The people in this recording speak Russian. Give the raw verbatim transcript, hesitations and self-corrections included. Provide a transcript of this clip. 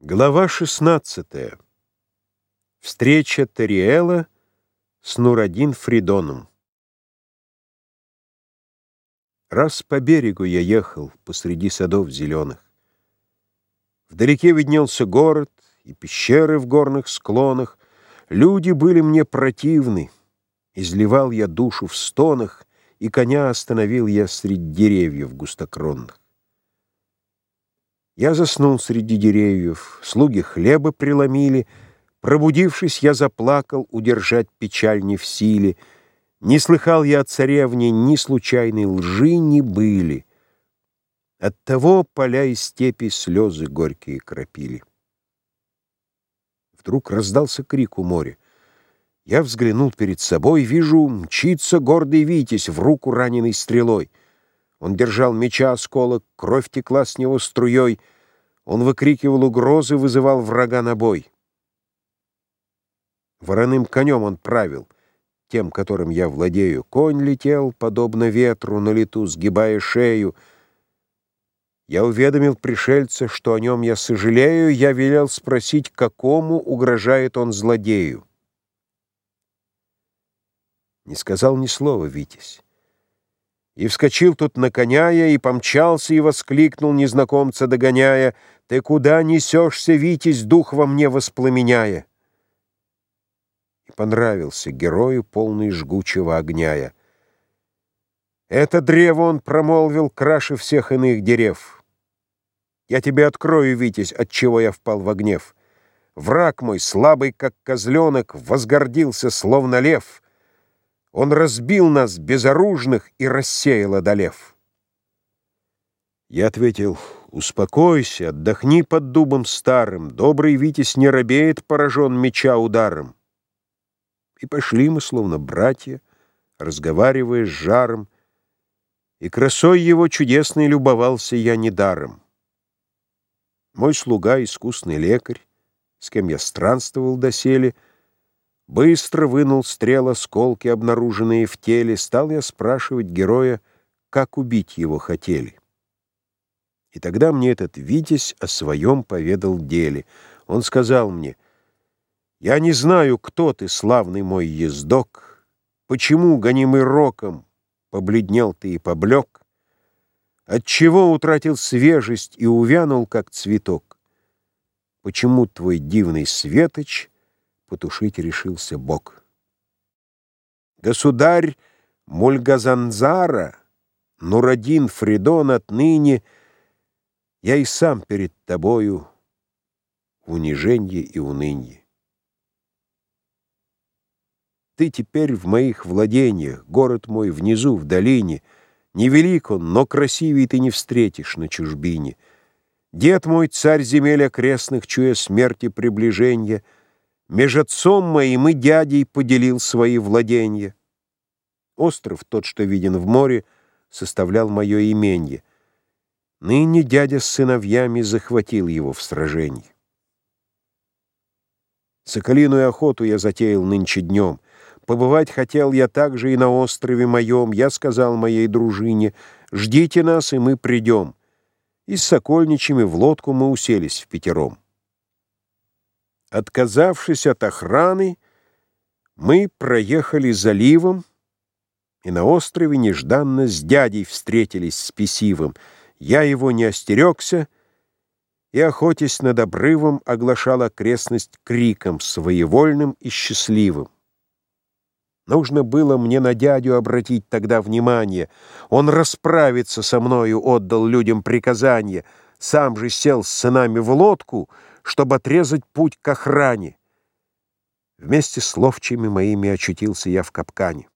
Глава шестнадцатая. Встреча Тариэла с Нурадин Фридоном. Раз по берегу я ехал посреди садов зеленых. Вдалеке виднелся город и пещеры в горных склонах. Люди были мне противны. Изливал я душу в стонах, и коня остановил я среди деревьев густокронных. Я заснул среди деревьев, слуги хлеба преломили. Пробудившись, я заплакал, удержать печаль не в силе. Не слыхал я о царевне ни случайной лжи, ни были. Оттого поля и степи слезы горькие кропили. Вдруг раздался крик у моря. Я взглянул перед собой, вижу, мчится гордый Витязь в руку раненой стрелой. Он держал меча осколок, кровь текла с него струей. Он выкрикивал угрозы, вызывал врага на бой. Вороным конем он правил, тем, которым я владею. Конь летел, подобно ветру, на лету, сгибая шею. Я уведомил пришельца, что о нем я сожалею. Я велел спросить, какому угрожает он злодею. Не сказал ни слова Витязь. И вскочил тут на коня я, и помчался, и воскликнул, незнакомца догоняя: «Ты куда несешься, Витязь, дух во мне воспламеняя?» И понравился герою, полный жгучего огня я. «Это древо он промолвил краше всех иных дерев. Я тебе открою, Витязь, отчего я впал во гнев. Враг мой, слабый, как козленок, возгордился, словно лев. Он разбил нас, безоружных, и рассеял, одолев». Я ответил: «Успокойся, отдохни под дубом старым. Добрый Витязь не робеет, поражен меча ударом». И пошли мы, словно братья, разговаривая с жаром, и красой его чудесной любовался я недаром. Мой слуга, искусный лекарь, с кем я странствовал доселе, быстро вынул стрел осколки, обнаруженные в теле. Стал я спрашивать героя, как убить его хотели. И тогда мне этот Витязь о своем поведал деле. Он сказал мне: «Я не знаю, кто ты, славный мой ездок, почему, гонимый роком, побледнел ты и поблек, отчего утратил свежесть и увянул, как цветок, почему твой дивный светоч потушить решился Бог. Государь Мульгазанзара, Нурадин Фридон, отныне я и сам перед тобою в униженье и унынье. Ты теперь в моих владениях, город мой внизу, в долине. Невелик он, но красивей ты не встретишь на чужбине. Дед мой, царь земель окрестных, чуя смерти приближенья, меж отцом моим и дядей поделил свои владенья. Остров тот, что виден в море, составлял мое именье. Ныне дядя с сыновьями захватил его в сражении. Соколиную охоту я затеял нынче днем. Побывать хотел я также и на острове моем. Я сказал моей дружине: ждите нас, и мы придем. И с сокольничьими в лодку мы уселись впятером. Отказавшись от охраны, мы проехали заливом, и на острове нежданно с дядей встретились с Спесивым. Я его не остерегся, и, охотясь над обрывом, оглашал окрестность криком своевольным и счастливым. Нужно было мне на дядю обратить тогда внимание. Он расправиться со мною отдал людям приказание, сам же сел с сынами в лодку, чтобы отрезать путь к охране. Вместе с ловчими моими очутился я в капкане.